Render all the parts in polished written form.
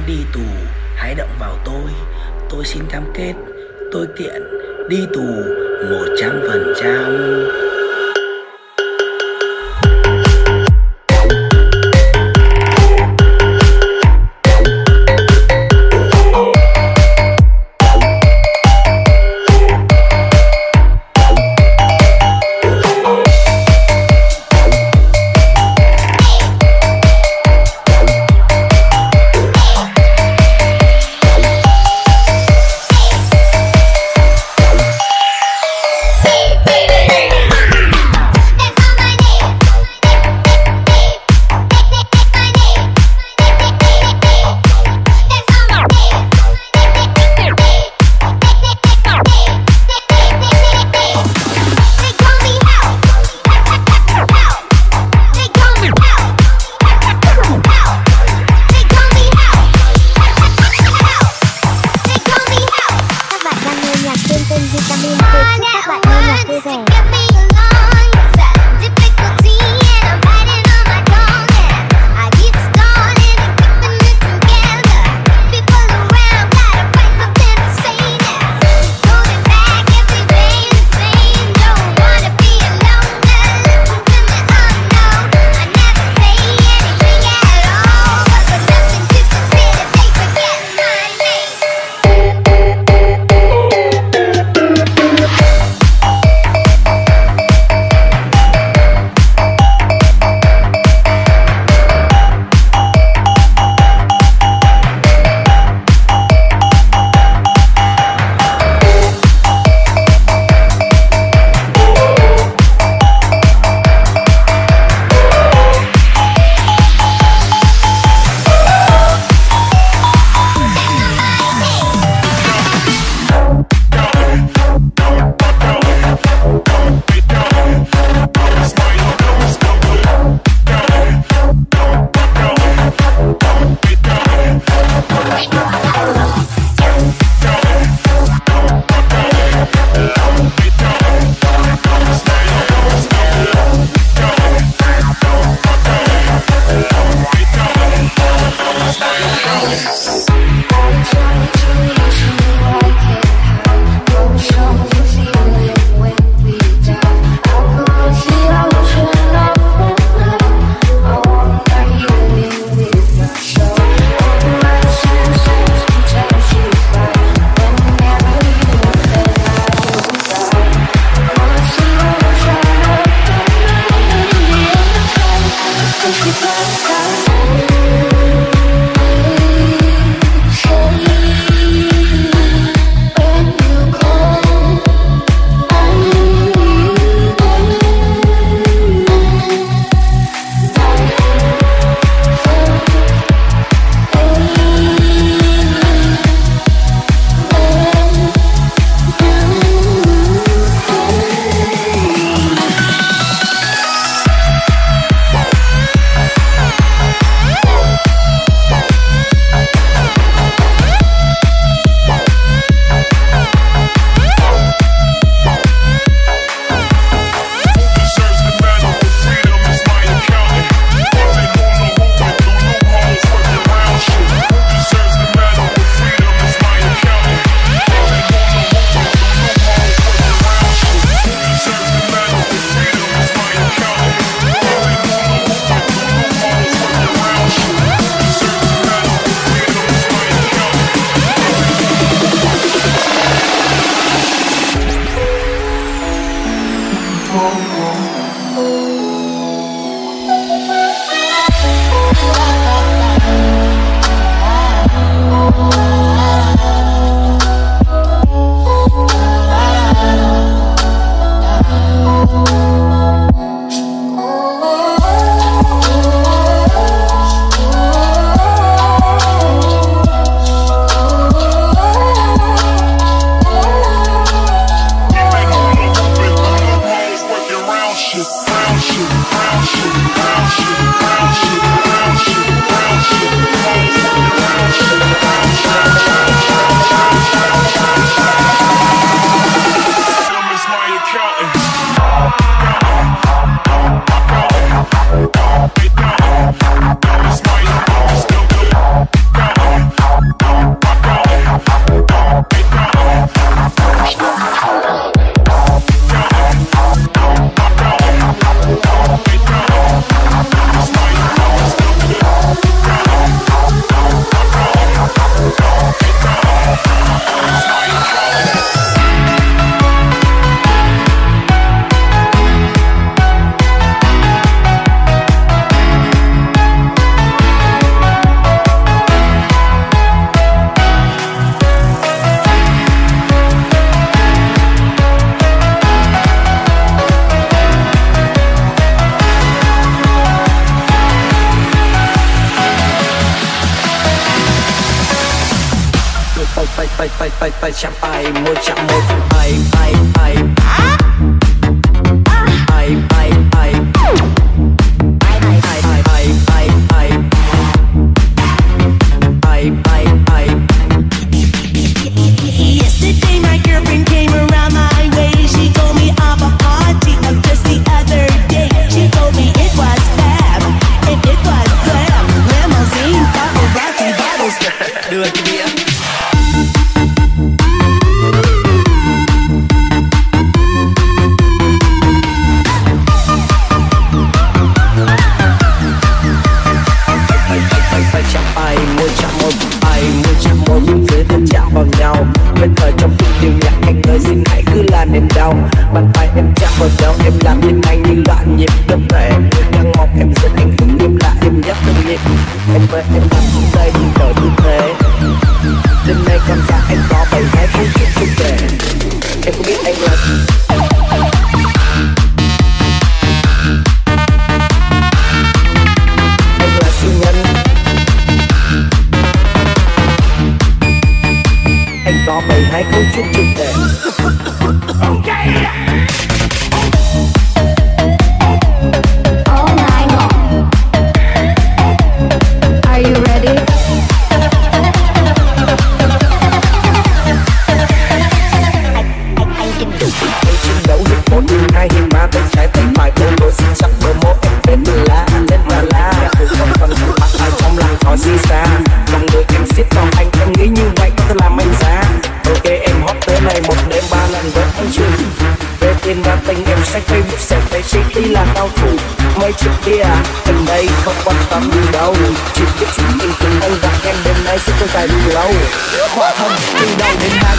muốn đi tù, hãy động vào tôi xin cam kết, tôi kiện đi tù 100%. tay chạm ai môi chạm môi ai ai ai ai ai ai Yesterday my girlfriend came around my way. She told me of a party of just the other day. She told me it was fab and it was glam. Limousine, paparazzi, bottles. đưa cái đĩa. Tay chạm ai môi chạm môi ai môi chạm môi bên dưới thân chạm vào nhau. Bên thời trong từng điều nhạc anh ơi xin hãy cứ là niềm đau. Bàn tay em chạm vào nhau em làm tim anh như loạn nhịp đập thể. Đang mong em dẫn anh hứng em lại em nhắc từng nhịp. Em ơi em nằm xuống đây đừng đợi tư thế. Đêm nay cảm giác anh có bày hết không chút chút về. Em có biết anh là siêu nhân. Anh có 72 câu chuyện trực tệ. Oh my God. Are you ready? Hãy chiến đấu hết một tim hai hiên má tay trái tay phải đôi đôi xinh xắn bờ môi em lên bờ lá lên bờ lá. Không còn mắt ai trong lòng họ di xa. Lòng người em siết vào anh em nghĩ như vậy có thể làm anh giá. Ok em hot tới này một đêm 3 lần với anh chưa. Về tiền và tình em sách Facebook sẽ thấy chị đi là cao thủ. Mấy chuyện kia em đây không quan tâm gì đâu. Chỉ biết chuyện tình tình anh và em đêm nay sẽ không dài đủ lâu. Khỏa thân từ đầu đến hai.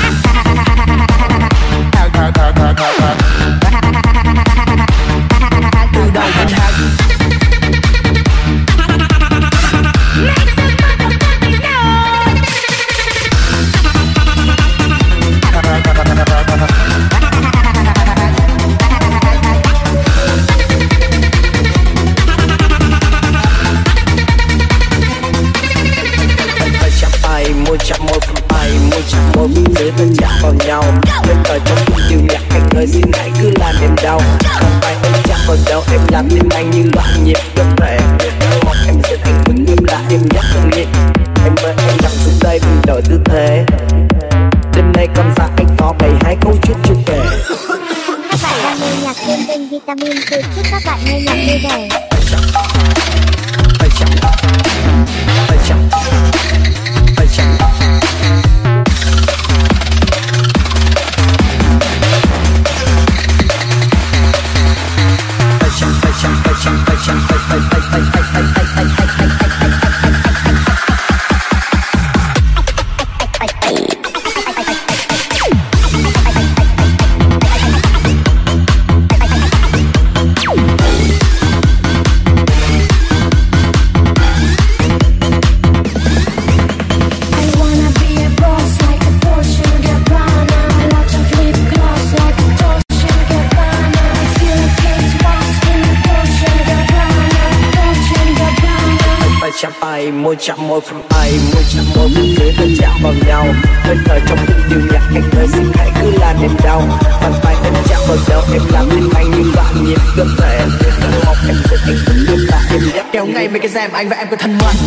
Từ đầu đến hai. Môi chạm môi ai môi chạm môi bên dưới thân chạm vào nhau. Bên thời trong từng điều nhạc anh ơi xin hãy cứ là niềm đau. Bàn tay em chạm vào nhau em làm tim anh như loạn nhịp đập thể. Mong em sẽ thành vững em lại em nhắc từng nhịp. Em ơi em nằm xuống đây đừng đợi tư thế. Đêm nay con ra anh có 72 câu chuyện chưa kể. Các bạn đang nghe nhạc trên kênh Vitamin C. Chúc các bạn nghe nhạc vui vẻ. Tay chạm tay chạm tay chạm. Chạm ai môi chạm môi ai môi chạm môi bên dưới thân chạm vào nhau. Bên thời trong từng điều nhạc anh ơi xin hãy cứ là niềm đau. Bàn tay em chạm vào nhau em làm tim anh như loạn nhịp đập thể. Mong em sẽ thành vững em lại em nhắc kéo ngay mấy cái rèm anh và em có thân mật.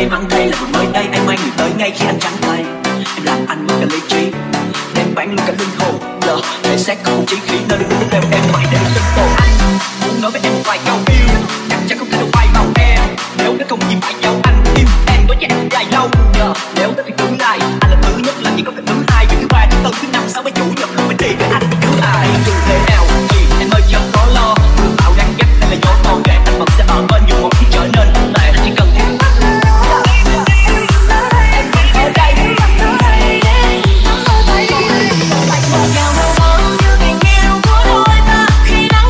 may mắn thay là vừa mới đây anh mang người tới ngay khi anh trắng tay. Em làm anh mất cả lý trí, em bán luôn cả linh hồn. Giờ thể xác không chí khí nơi đứng theo em vậy để chân tổ. Anh muốn nói với em một vài câu yêu, chắc chắn không thể đâu phai màu em. Nếu nó không gì phải giấu anh yêu em với em dài lâu. Giờ nếu nó thì thứ này anh là thứ nhất, làm gì có cái thứ hai, thứ ba, thứ tư, thứ năm, sáu, bảy, chủ nhật không phải đi với anh thứ ai. Dù thế nào thì em ơi chẳng có lo, thương tạo gắn gắt hay là gió to để anh vẫn sẽ ở bên dù mọi khi trở nên tệ. Chỉ cần em ở đây. Một dòng màu máu như tình yêu của đôi ta khi đã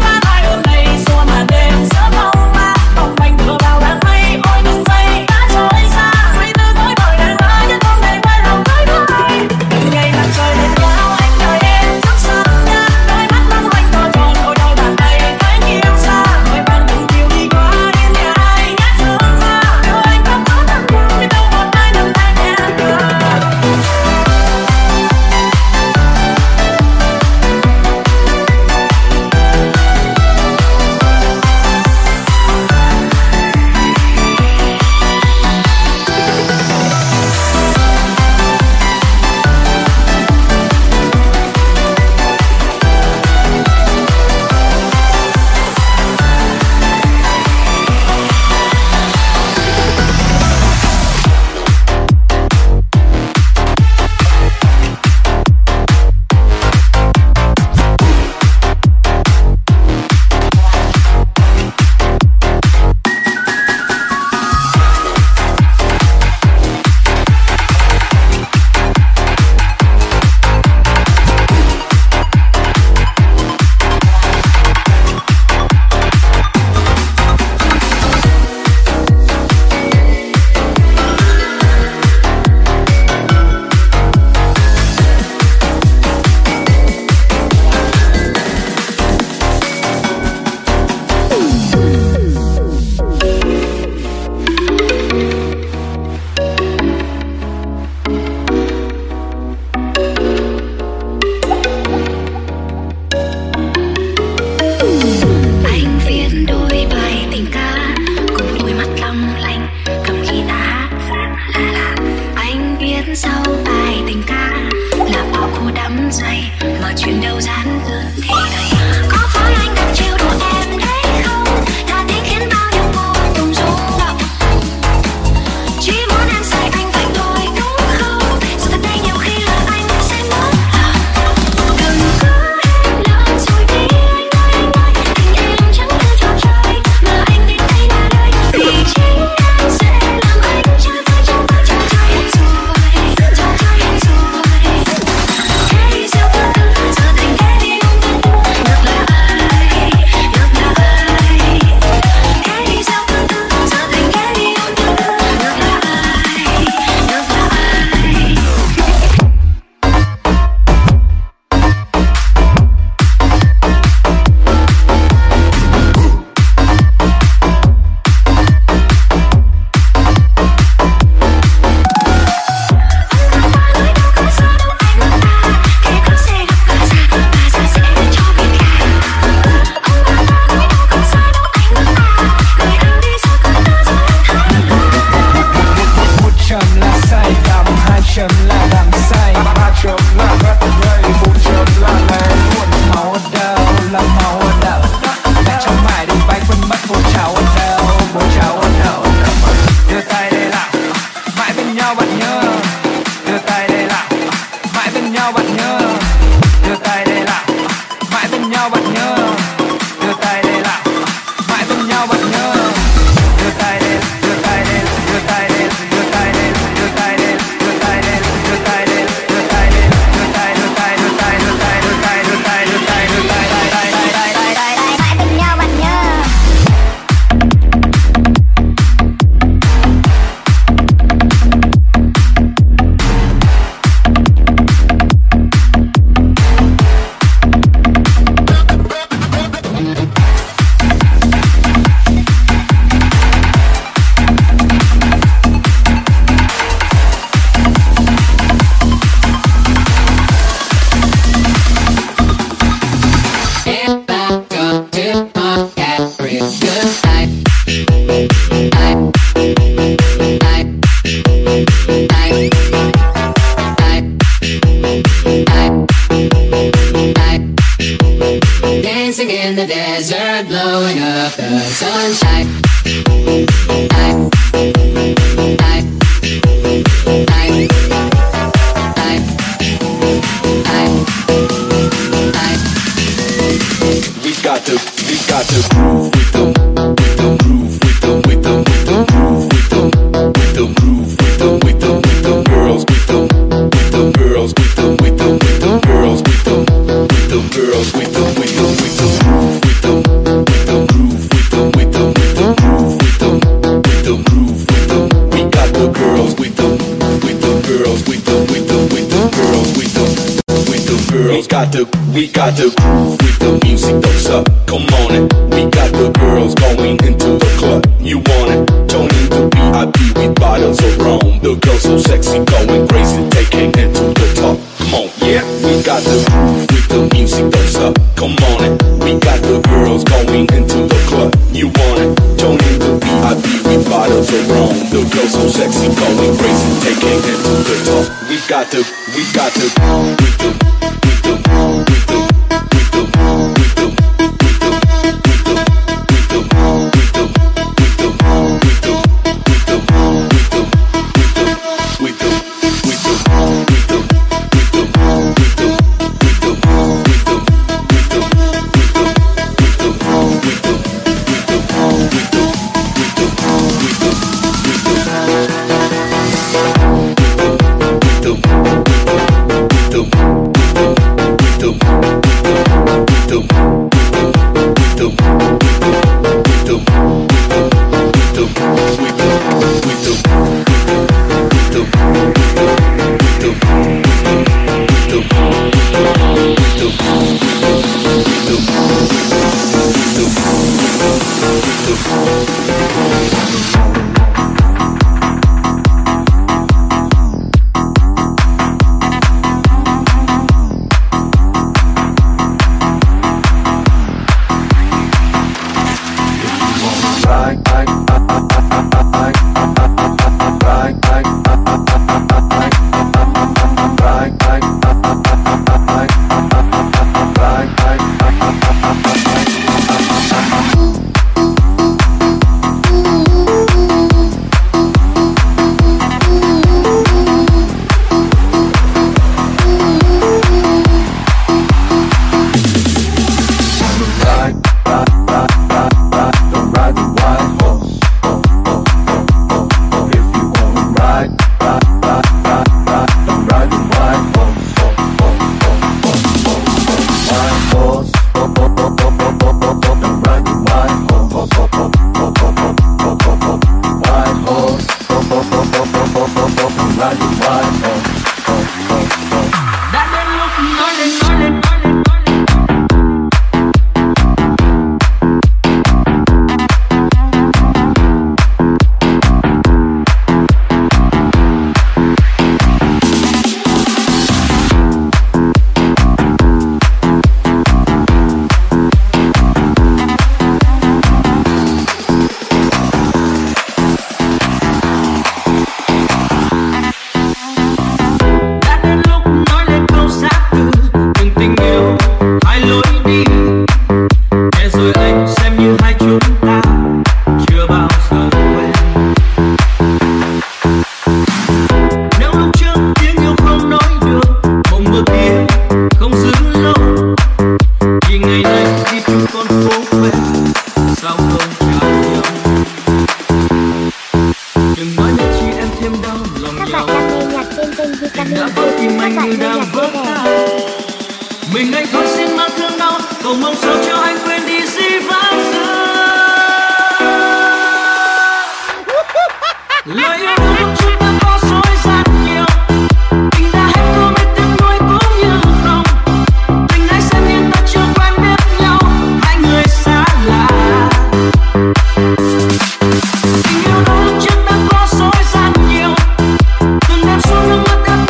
We got the groove with the music that's up. Come on it. We got the girls going into the club. You want it? Joining the VIP with bottles of rum. The girls so sexy, going crazy, taking it to the top. Come on, yeah. We got the groove with the music that's up. Come on it. We got the girls going into the club. You want it? Joining the VIP with bottles of rum. The girls so sexy, going crazy, taking it to the top. We got the with the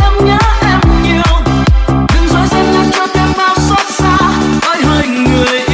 người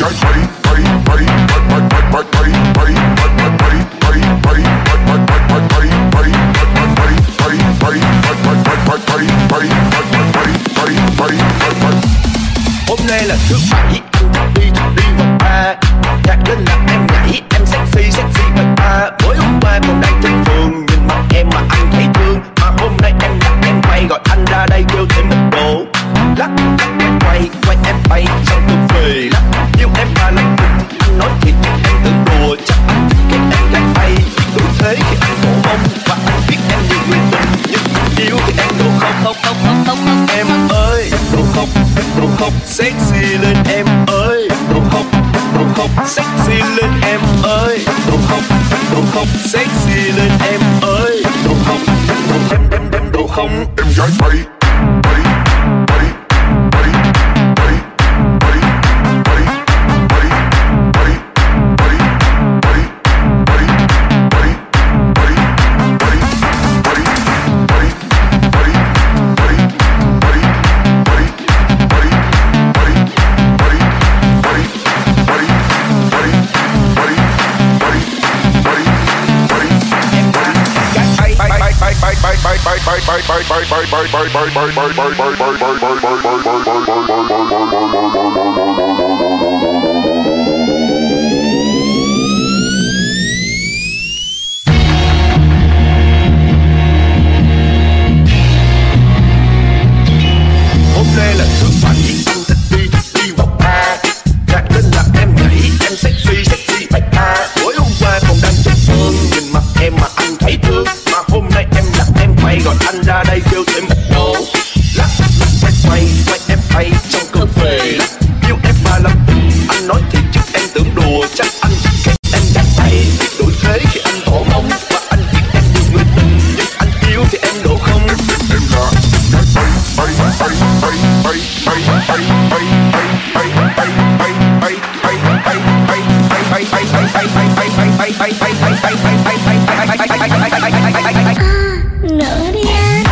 Hôm nay là thứ bảy, anh đi vào bar. Nhạc lên là em nhảy, em sexy bài ba. Mới hôm qua còn đang trên phường, nhìn mặt em mà anh thấy thương. Mà hôm nay em đặt em quay, gọi anh ra đây kêu thêm một đồ. Lắc quay em bay trong cơn về lắc. Yêu em mà lạnh tình, anh nói thiệt chứ em tưởng đùa. Chắc anh thích cái em lại bay, đủ thế khi anh cổ mông. Và anh biết em nhiều người tình, nhưng yêu thì em đồ không. Em ơi, đồ không, sexy lên em ơi. Đồ không, sexy lên em ơi. Đồ không, sexy lên em ơi. Đồ không, em đồ không. Em gái bay. Hôm nay là thứ bảy, anh thích đi vào bar. Nhạc lên là em nhảy, em sexy bài ba. Tối hôm qua còn đang trên phường, nhìn mặt em mà anh thấy thương. Mà hôm nay em đặt em quay, gọi anh ra đây kêu thêm một đồ. Lắc quay em bay trong cơn về lắc. Yêu em mà lắm tình, anh nói thiệt chứ em tưởng đùa. Chắc anh thích em đặt tay, đổi thế khi anh thổ mông. Và anh biết em nhiều người tình, nhưng anh yêu thì em độ không. Em là Nữa đi anh.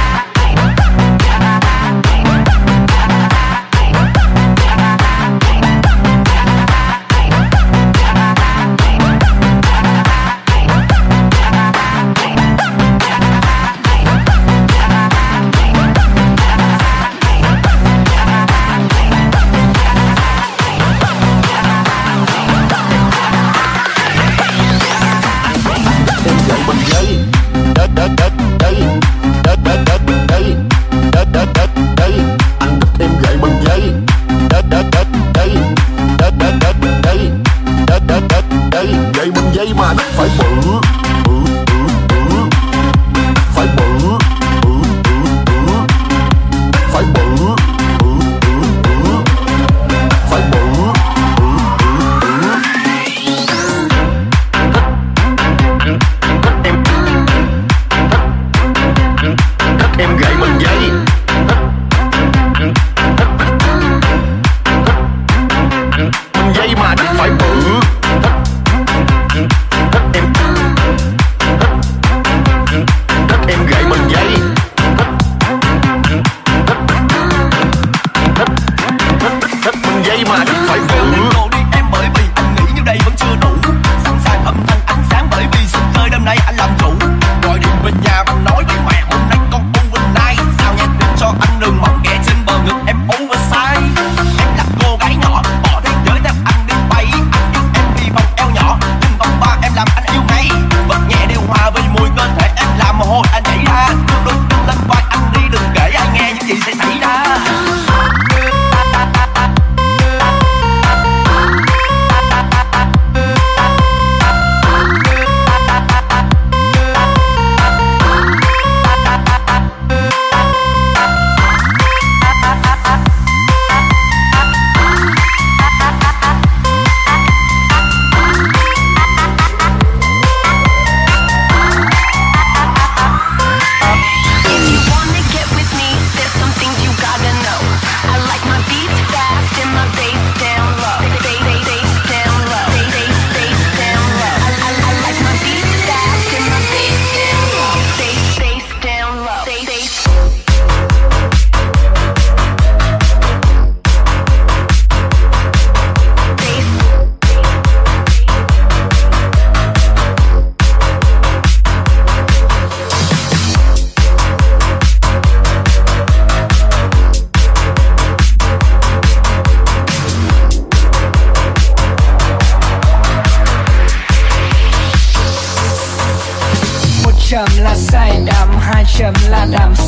Gậy bằng dây mà nó phải bự. Phải bự. Phải bự. Phải bự. Em gậy bằng dây. Bằng dây mà nó phải bự. Em gậy bằng dây. Bằng dây mà nó phải bự. Đồ đi em bởi vì anh nghĩ như đây vẫn chưa đủ. Sẵn sàng âm thanh ánh sáng bởi vì sân chơi đêm nay anh làm chủ. Gọi điện về nhà và nói với mẹ hôm nay con u bên nay. Sao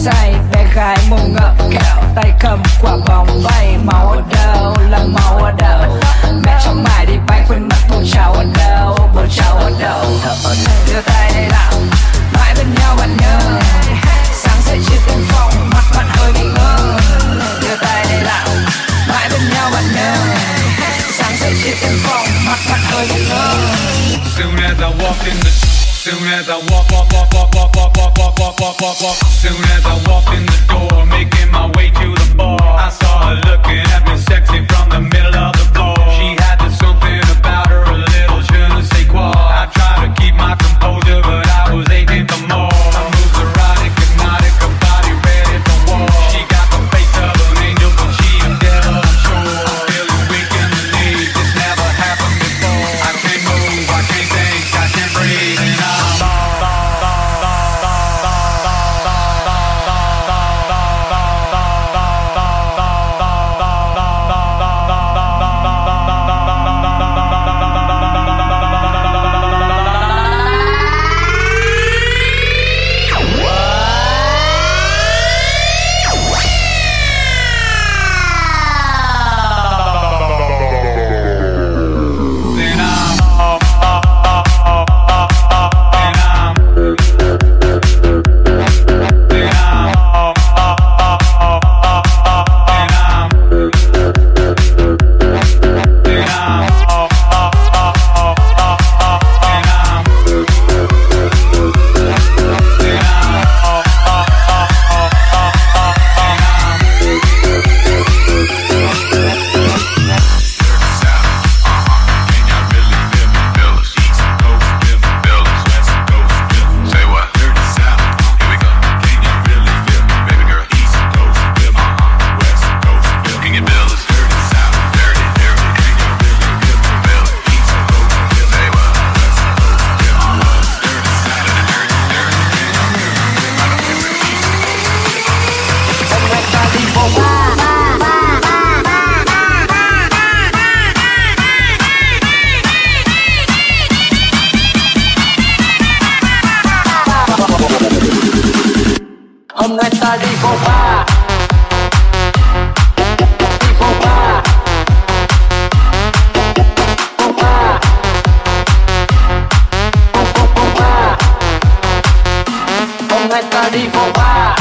say, bé gái mông ngậm kẹo, tay cầm quả bóng bay. Máu ở đâu là máu ở đâu? Mẹ trong bài đi bay quên mất bố cháu ở đâu, bố cháu ở đâu? Đưa tay đây nào, mãi bên nhau bạn nhớ. Sáng dậy chia tiền phòng, mắt bạn hơi bị ngơ. Đưa tay đây nào, mãi bên nhau bạn nhớ. Sáng dậy chia tiền phòng, mắt bạn hơi bị ngơ. Soon as I walked in the Soon as I walk, soon as I walked in the door, making my way to the bar, I saw her looking at me sexy from the middle of the floor. She had this something about her, a little je ne sais quoi. I tried to keep my composure, but I was aching for more. My moves erotic, hypnotic, her body ready for war. She got the face of an angel, but she a devil, I'm sure. I'm feeling weak in the knees, this never happened before. I can't move, I can't think, I can't breathe, and I'm hôm nay ta đi vô bar, đi vô bar, vô bar, vô bar. Hôm nay ta đi vô bar.